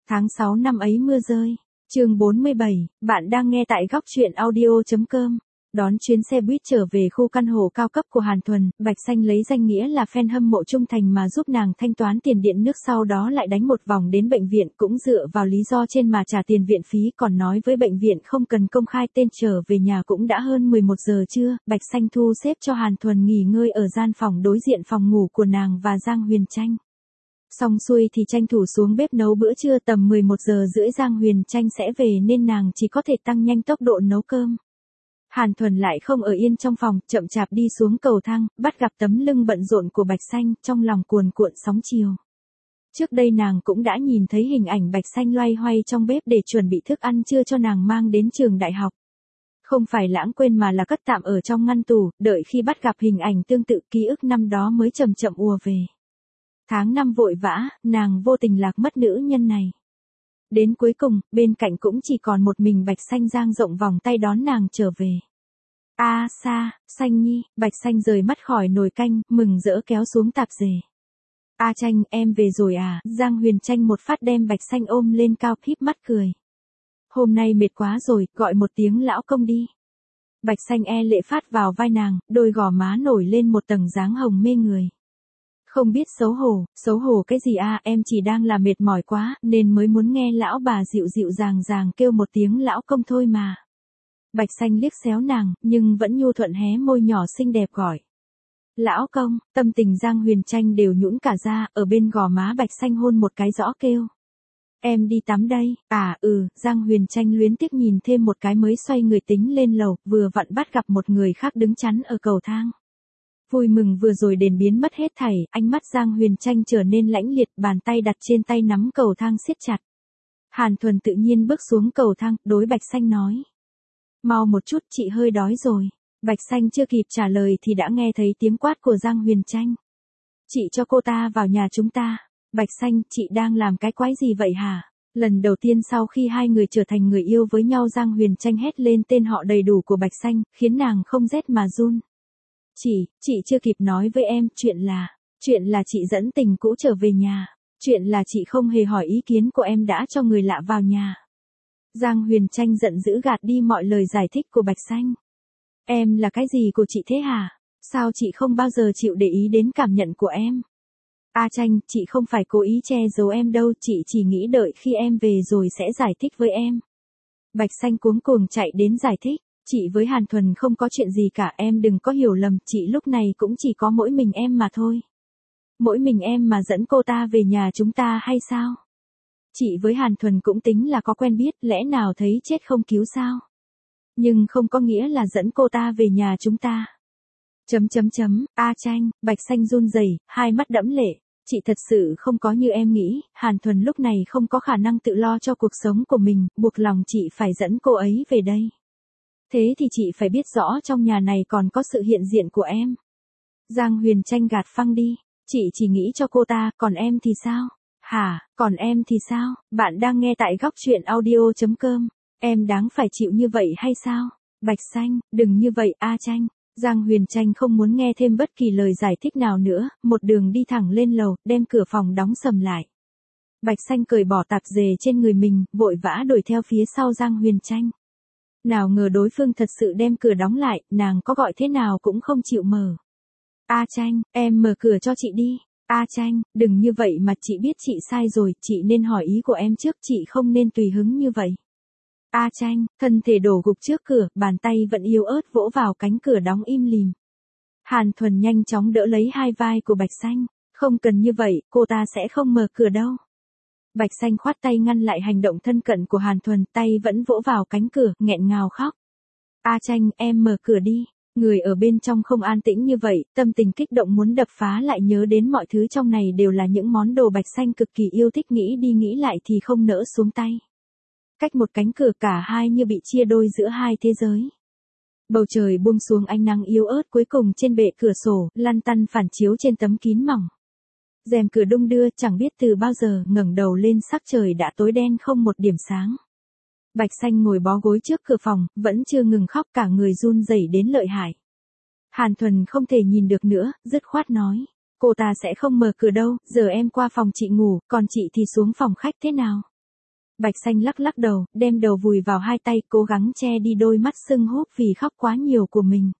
Tháng 6 năm ấy mưa rơi. Chương 47, bạn đang nghe tại góc truyện audio.com. Đón chuyến xe buýt trở về khu căn hộ cao cấp của Hàn Thuần, Bạch Xanh lấy danh nghĩa là fan hâm mộ trung thành mà giúp nàng thanh toán tiền điện nước, sau đó lại đánh một vòng đến bệnh viện, cũng dựa vào lý do trên mà trả tiền viện phí, còn nói với bệnh viện không cần công khai tên. Trở về nhà cũng đã hơn 11 giờ trưa, Bạch Xanh thu xếp cho Hàn Thuần nghỉ ngơi ở gian phòng đối diện phòng ngủ của nàng và Giang Huyền Tranh. Xong xuôi thì tranh thủ xuống bếp nấu bữa trưa. Tầm 11 giờ rưỡi Giang Huyền Tranh sẽ về nên nàng chỉ có thể tăng nhanh tốc độ nấu cơm. Hàn Thuần lại không ở yên trong phòng, chậm chạp đi xuống cầu thang, bắt gặp tấm lưng bận rộn của Bạch Xanh, trong lòng cuồn cuộn sóng chiều. Trước đây nàng cũng đã nhìn thấy hình ảnh Bạch Xanh loay hoay trong bếp để chuẩn bị thức ăn trưa cho nàng mang đến trường đại học. Không phải lãng quên mà là cất tạm ở trong ngăn tủ, đợi khi bắt gặp hình ảnh tương tự, ký ức năm đó mới chậm chậm ùa về. Tháng năm vội vã, nàng vô tình lạc mất nữ nhân này. Đến cuối cùng, bên cạnh cũng chỉ còn một mình Bạch Xanh dang rộng vòng tay đón nàng trở về. A Sa, Xanh Nhi. Bạch Xanh rời mắt khỏi nồi canh, mừng rỡ kéo xuống tạp dề. A Tranh, em về rồi à? Giang Huyền Tranh một phát đem Bạch Xanh ôm lên cao, híp mắt cười. Hôm nay mệt quá rồi, gọi một tiếng lão công đi. Bạch Xanh e lệ phát vào vai nàng, đôi gò má nổi lên một tầng dáng hồng mê người. Không biết xấu hổ cái gì à, em chỉ đang là mệt mỏi quá, nên mới muốn nghe lão bà dịu dịu dàng kêu một tiếng lão công thôi mà. Bạch Xanh liếc xéo nàng, nhưng vẫn nhu thuận hé môi nhỏ xinh đẹp gọi. Lão công. Tâm tình Giang Huyền Tranh đều nhũn cả ra, ở bên gò má Bạch Xanh hôn một cái rõ kêu. Em đi tắm đây. Giang Huyền Tranh luyến tiếc nhìn thêm một cái mới xoay người tính lên lầu, vừa vặn bắt gặp một người khác đứng chắn ở cầu thang. Vui mừng vừa rồi đền biến mất hết thảy, ánh mắt Giang Huyền Tranh trở nên lãnh liệt, bàn tay đặt trên tay nắm cầu thang siết chặt. Hàn Thuần tự nhiên bước xuống cầu thang, đối Bạch Xanh nói. Mau một chút, chị hơi đói rồi. Bạch Xanh chưa kịp trả lời thì đã nghe thấy tiếng quát của Giang Huyền Tranh. Chị cho cô ta vào nhà chúng ta. Bạch Xanh, chị đang làm cái quái gì vậy hả? Lần đầu tiên sau khi hai người trở thành người yêu với nhau, Giang Huyền Tranh hét lên tên họ đầy đủ của Bạch Xanh, khiến nàng không rét mà run. Chị chưa kịp nói với em, chuyện là chị dẫn tình cũ trở về nhà. Chuyện là chị không hề hỏi ý kiến của em đã cho người lạ vào nhà. Giang Huyền Tranh giận dữ gạt đi mọi lời giải thích của Bạch Xanh. Em là cái gì của chị thế hả? Sao chị không bao giờ chịu để ý đến cảm nhận của em? A Tranh, chị không phải cố ý che giấu em đâu, chị chỉ nghĩ đợi khi em về rồi sẽ giải thích với em. Bạch Xanh cuống cuồng chạy đến giải thích. Chị với Hàn Thuần không có chuyện gì cả, em đừng có hiểu lầm, chị lúc này cũng chỉ có mỗi mình em mà thôi. Mỗi mình em mà dẫn cô ta về nhà chúng ta hay sao? Chị với Hàn Thuần cũng tính là có quen biết, lẽ nào thấy chết không cứu sao? Nhưng không có nghĩa là dẫn cô ta về nhà chúng ta. A Tranh. Bạch Xanh run rẩy, hai mắt đẫm lệ. Chị thật sự không có như em nghĩ, Hàn Thuần lúc này không có khả năng tự lo cho cuộc sống của mình, buộc lòng chị phải dẫn cô ấy về đây. Thế thì chị phải biết rõ trong nhà này còn có sự hiện diện của em. Giang Huyền Tranh gạt phăng đi. Chị chỉ nghĩ cho cô ta, còn em thì sao? Hả, còn em thì sao? Bạn đang nghe tại góc truyện audio.com. Em đáng phải chịu như vậy hay sao? Bạch Xanh, đừng như vậy A Tranh. Giang Huyền Tranh không muốn nghe thêm bất kỳ lời giải thích nào nữa, một đường đi thẳng lên lầu, đem cửa phòng đóng sầm lại. Bạch Xanh cởi bỏ tạp dề trên người mình, vội vã đuổi theo phía sau Giang Huyền Tranh. Nào ngờ đối phương thật sự đem cửa đóng lại, nàng có gọi thế nào cũng không chịu mở. A Tranh, em mở cửa cho chị đi. A Tranh, đừng như vậy mà, chị biết chị sai rồi, chị nên hỏi ý của em trước, chị không nên tùy hứng như vậy. A Tranh, thân thể đổ gục trước cửa, bàn tay vẫn yếu ớt vỗ vào cánh cửa đóng im lìm. Hàn Thuần nhanh chóng đỡ lấy hai vai của Bạch Xanh. Không cần như vậy, cô ta sẽ không mở cửa đâu. Bạch Xanh khoát tay ngăn lại hành động thân cận của Hàn Thuần, tay vẫn vỗ vào cánh cửa, nghẹn ngào khóc. A Tranh, em mở cửa đi. Người ở bên trong không an tĩnh như vậy, tâm tình kích động muốn đập phá, lại nhớ đến mọi thứ trong này đều là những món đồ Bạch Xanh cực kỳ yêu thích, nghĩ đi nghĩ lại thì không nỡ xuống tay. Cách một cánh cửa, cả hai như bị chia đôi giữa hai thế giới. Bầu trời buông xuống ánh nắng yếu ớt, cuối cùng trên bệ cửa sổ, lăn tăn phản chiếu trên tấm kín mỏng. Rèm cửa đung đưa, chẳng biết từ bao giờ, ngẩng đầu lên sắc trời đã tối đen không một điểm sáng. Bạch Xanh ngồi bó gối trước cửa phòng, vẫn chưa ngừng khóc, cả người run rẩy đến lợi hại. Hàn Thuần không thể nhìn được nữa, dứt khoát nói. Cô ta sẽ không mở cửa đâu, giờ em qua phòng chị ngủ, còn chị thì xuống phòng khách thế nào? Bạch Xanh lắc lắc đầu, đem đầu vùi vào hai tay, cố gắng che đi đôi mắt sưng húp vì khóc quá nhiều của mình.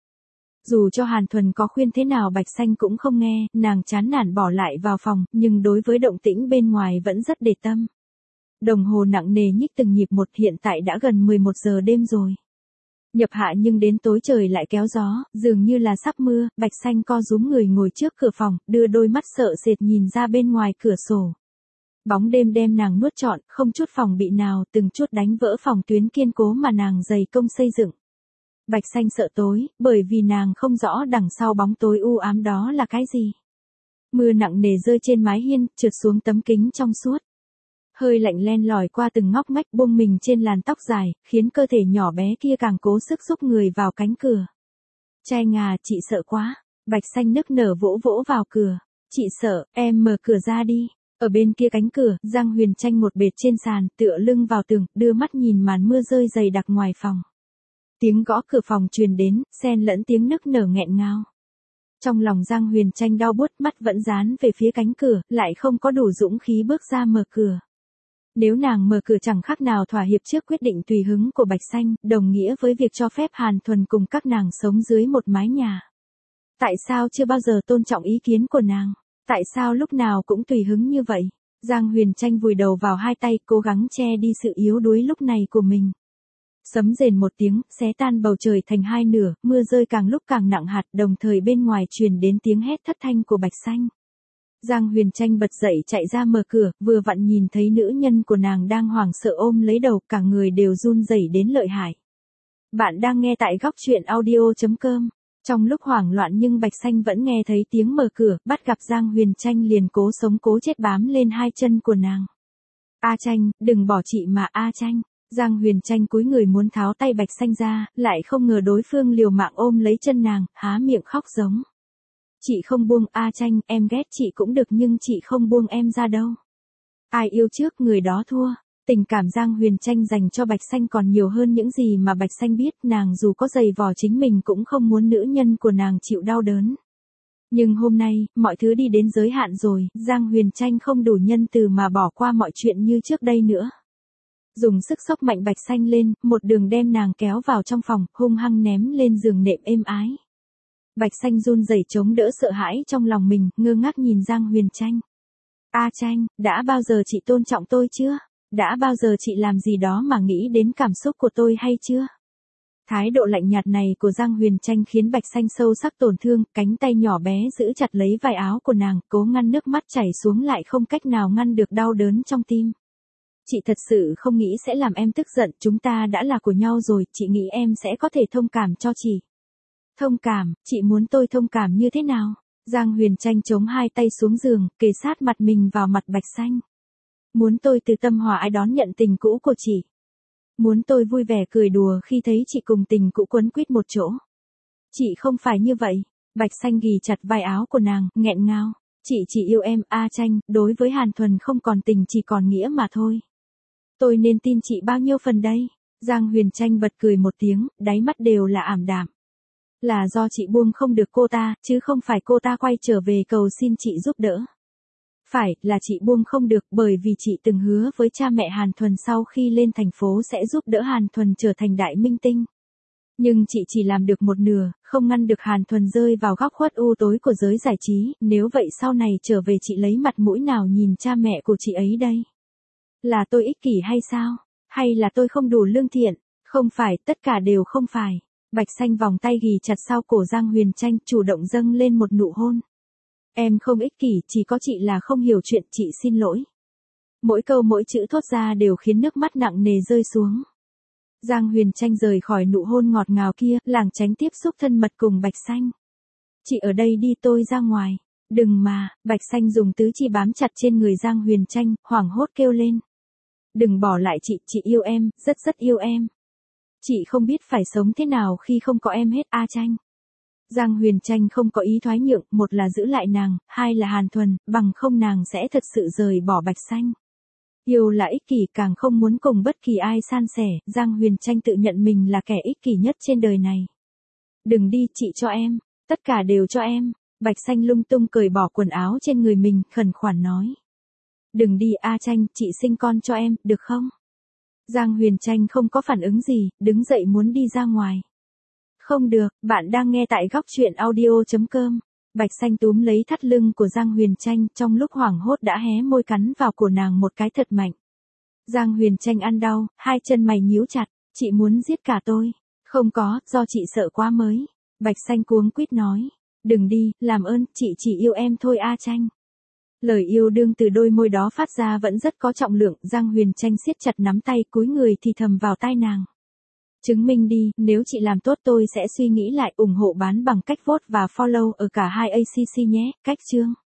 Dù cho Hàn Thuần có khuyên thế nào Bạch Xanh cũng không nghe, nàng chán nản bỏ lại vào phòng, nhưng đối với động tĩnh bên ngoài vẫn rất để tâm. Đồng hồ nặng nề nhích từng nhịp một, hiện tại đã gần 11 giờ đêm rồi. Nhập hạ nhưng đến tối trời lại kéo gió, dường như là sắp mưa. Bạch Xanh co rúm người ngồi trước cửa phòng, đưa đôi mắt sợ sệt nhìn ra bên ngoài cửa sổ. Bóng đêm đem nàng nuốt trọn, không chút phòng bị nào, từng chút đánh vỡ phòng tuyến kiên cố mà nàng dày công xây dựng. Bạch Xanh sợ tối, bởi vì nàng không rõ đằng sau bóng tối u ám đó là cái gì. Mưa nặng nề rơi trên mái hiên, trượt xuống tấm kính trong suốt. Hơi lạnh len lỏi qua từng ngóc ngách buông mình trên làn tóc dài, khiến cơ thể nhỏ bé kia càng cố sức xúc người vào cánh cửa. Trai ngà, chị sợ quá. Bạch Xanh nức nở vỗ vỗ vào cửa. Chị sợ, em mở cửa ra đi. Ở bên kia cánh cửa, Giang Huyền Tranh một bệt trên sàn, tựa lưng vào tường, đưa mắt nhìn màn mưa rơi dày đặc ngoài phòng. Tiếng gõ cửa phòng truyền đến, xen lẫn tiếng nức nở nghẹn ngào. Trong lòng Giang Huyền Tranh đau buốt, mắt vẫn dán về phía cánh cửa, lại không có đủ dũng khí bước ra mở cửa. Nếu nàng mở cửa chẳng khác nào thỏa hiệp trước quyết định tùy hứng của Bạch Xanh, đồng nghĩa với việc cho phép Hàn Thuần cùng các nàng sống dưới một mái nhà. Tại sao chưa bao giờ tôn trọng ý kiến của nàng? Tại sao lúc nào cũng tùy hứng như vậy? Giang Huyền Tranh vùi đầu vào hai tay, cố gắng che đi sự yếu đuối lúc này của mình. Sấm rền một tiếng, xé tan bầu trời thành hai nửa, mưa rơi càng lúc càng nặng hạt, đồng thời bên ngoài truyền đến tiếng hét thất thanh của Bạch Xanh. Giang Huyền Tranh bật dậy chạy ra mở cửa, vừa vặn nhìn thấy nữ nhân của nàng đang hoảng sợ ôm lấy đầu, cả người đều run rẩy đến lợi hại. Bạn đang nghe tại góc truyện audio.com. Trong lúc hoảng loạn nhưng Bạch Xanh vẫn nghe thấy tiếng mở cửa, bắt gặp Giang Huyền Tranh liền cố sống cố chết bám lên hai chân của nàng. A Tranh, đừng bỏ chị mà A Tranh. Giang Huyền Tranh cúi người muốn tháo tay Bạch Xanh ra, lại không ngờ đối phương liều mạng ôm lấy chân nàng, há miệng khóc giống. Chị không buông A Tranh, em ghét chị cũng được nhưng chị không buông em ra đâu. Ai yêu trước người đó thua. Tình cảm Giang Huyền Tranh dành cho Bạch Xanh còn nhiều hơn những gì mà Bạch Xanh biết, nàng dù có giày vò chính mình cũng không muốn nữ nhân của nàng chịu đau đớn. Nhưng hôm nay, mọi thứ đi đến giới hạn rồi, Giang Huyền Tranh không đủ nhân từ mà bỏ qua mọi chuyện như trước đây nữa. Dùng sức xốc mạnh Bạch Xanh lên, một đường đem nàng kéo vào trong phòng, hung hăng ném lên giường nệm êm ái. Bạch Xanh run rẩy chống đỡ sợ hãi trong lòng mình, ngơ ngác nhìn Giang Huyền Tranh. A Tranh, đã bao giờ chị tôn trọng tôi chưa? Đã bao giờ chị làm gì đó mà nghĩ đến cảm xúc của tôi hay chưa? Thái độ lạnh nhạt này của Giang Huyền Tranh khiến Bạch Xanh sâu sắc tổn thương, cánh tay nhỏ bé giữ chặt lấy vai áo của nàng, cố ngăn nước mắt chảy xuống lại không cách nào ngăn được đau đớn trong tim. Chị thật sự không nghĩ sẽ làm em tức giận, chúng ta đã là của nhau rồi, chị nghĩ em sẽ có thể thông cảm cho chị. Thông cảm, chị muốn tôi thông cảm như thế nào? Giang Huyền Tranh chống hai tay xuống giường, kề sát mặt mình vào mặt Bạch Xanh. Muốn tôi từ tâm hòa ái đón nhận tình cũ của chị. Muốn tôi vui vẻ cười đùa khi thấy chị cùng tình cũ quấn quýt một chỗ. Chị không phải như vậy. Bạch Xanh ghì chặt vai áo của nàng, nghẹn ngào. Chị chỉ yêu em, A Tranh, đối với Hàn Thuần không còn tình chỉ còn nghĩa mà thôi. Tôi nên tin chị bao nhiêu phần đây? Giang Huyền Tranh bật cười một tiếng, đáy mắt đều là ảm đạm. Là do chị buông không được cô ta, chứ không phải cô ta quay trở về cầu xin chị giúp đỡ. Phải, là chị buông không được bởi vì chị từng hứa với cha mẹ Hàn Thuần sau khi lên thành phố sẽ giúp đỡ Hàn Thuần trở thành đại minh tinh. Nhưng chị chỉ làm được một nửa, không ngăn được Hàn Thuần rơi vào góc khuất u tối của giới giải trí, nếu vậy sau này trở về chị lấy mặt mũi nào nhìn cha mẹ của chị ấy đây? Là tôi ích kỷ hay sao? Hay là tôi không đủ lương thiện? Không phải, tất cả đều không phải. Bạch Xanh vòng tay ghì chặt sau cổ Giang Huyền Tranh, chủ động dâng lên một nụ hôn. Em không ích kỷ, chỉ có chị là không hiểu chuyện, chị xin lỗi. Mỗi câu mỗi chữ thốt ra đều khiến nước mắt nặng nề rơi xuống. Giang Huyền Tranh rời khỏi nụ hôn ngọt ngào kia, lảng tránh tiếp xúc thân mật cùng Bạch Xanh. Chị ở đây đi, tôi ra ngoài. Đừng mà, Bạch Xanh dùng tứ chi bám chặt trên người Giang Huyền Tranh, hoảng hốt kêu lên. Đừng bỏ lại chị yêu em, rất rất yêu em. Chị không biết phải sống thế nào khi không có em hết, A Tranh. Giang Huyền Tranh không có ý thoái nhượng, một là giữ lại nàng, hai là Hàn Thuần, bằng không nàng sẽ thật sự rời bỏ Bạch Xanh. Yêu là ích kỷ, càng không muốn cùng bất kỳ ai san sẻ, Giang Huyền Tranh tự nhận mình là kẻ ích kỷ nhất trên đời này. Đừng đi, chị cho em, tất cả đều cho em. Bạch Xanh lung tung cởi bỏ quần áo trên người mình, khẩn khoản nói. Đừng đi A Tranh, chị sinh con cho em, được không? Giang Huyền Tranh không có phản ứng gì, đứng dậy muốn đi ra ngoài. Không được, bạn đang nghe tại góc chuyện audio.com. Bạch Xanh túm lấy thắt lưng của Giang Huyền Tranh, trong lúc hoảng hốt đã hé môi cắn vào cổ nàng một cái thật mạnh. Giang Huyền Tranh ăn đau, hai chân mày nhíu chặt, chị muốn giết cả tôi. Không có, do chị sợ quá mới. Bạch Xanh cuống quýt nói. Đừng đi, làm ơn, chị chỉ yêu em thôi A Tranh. Lời yêu đương từ đôi môi đó phát ra vẫn rất có trọng lượng, Giang Huyền Tranh siết chặt nắm tay cúi người thì thầm vào tai nàng. Chứng minh đi, nếu chị làm tốt tôi sẽ suy nghĩ lại, ủng hộ bán bằng cách vote và follow ở cả hai ACC nhé, cách chương.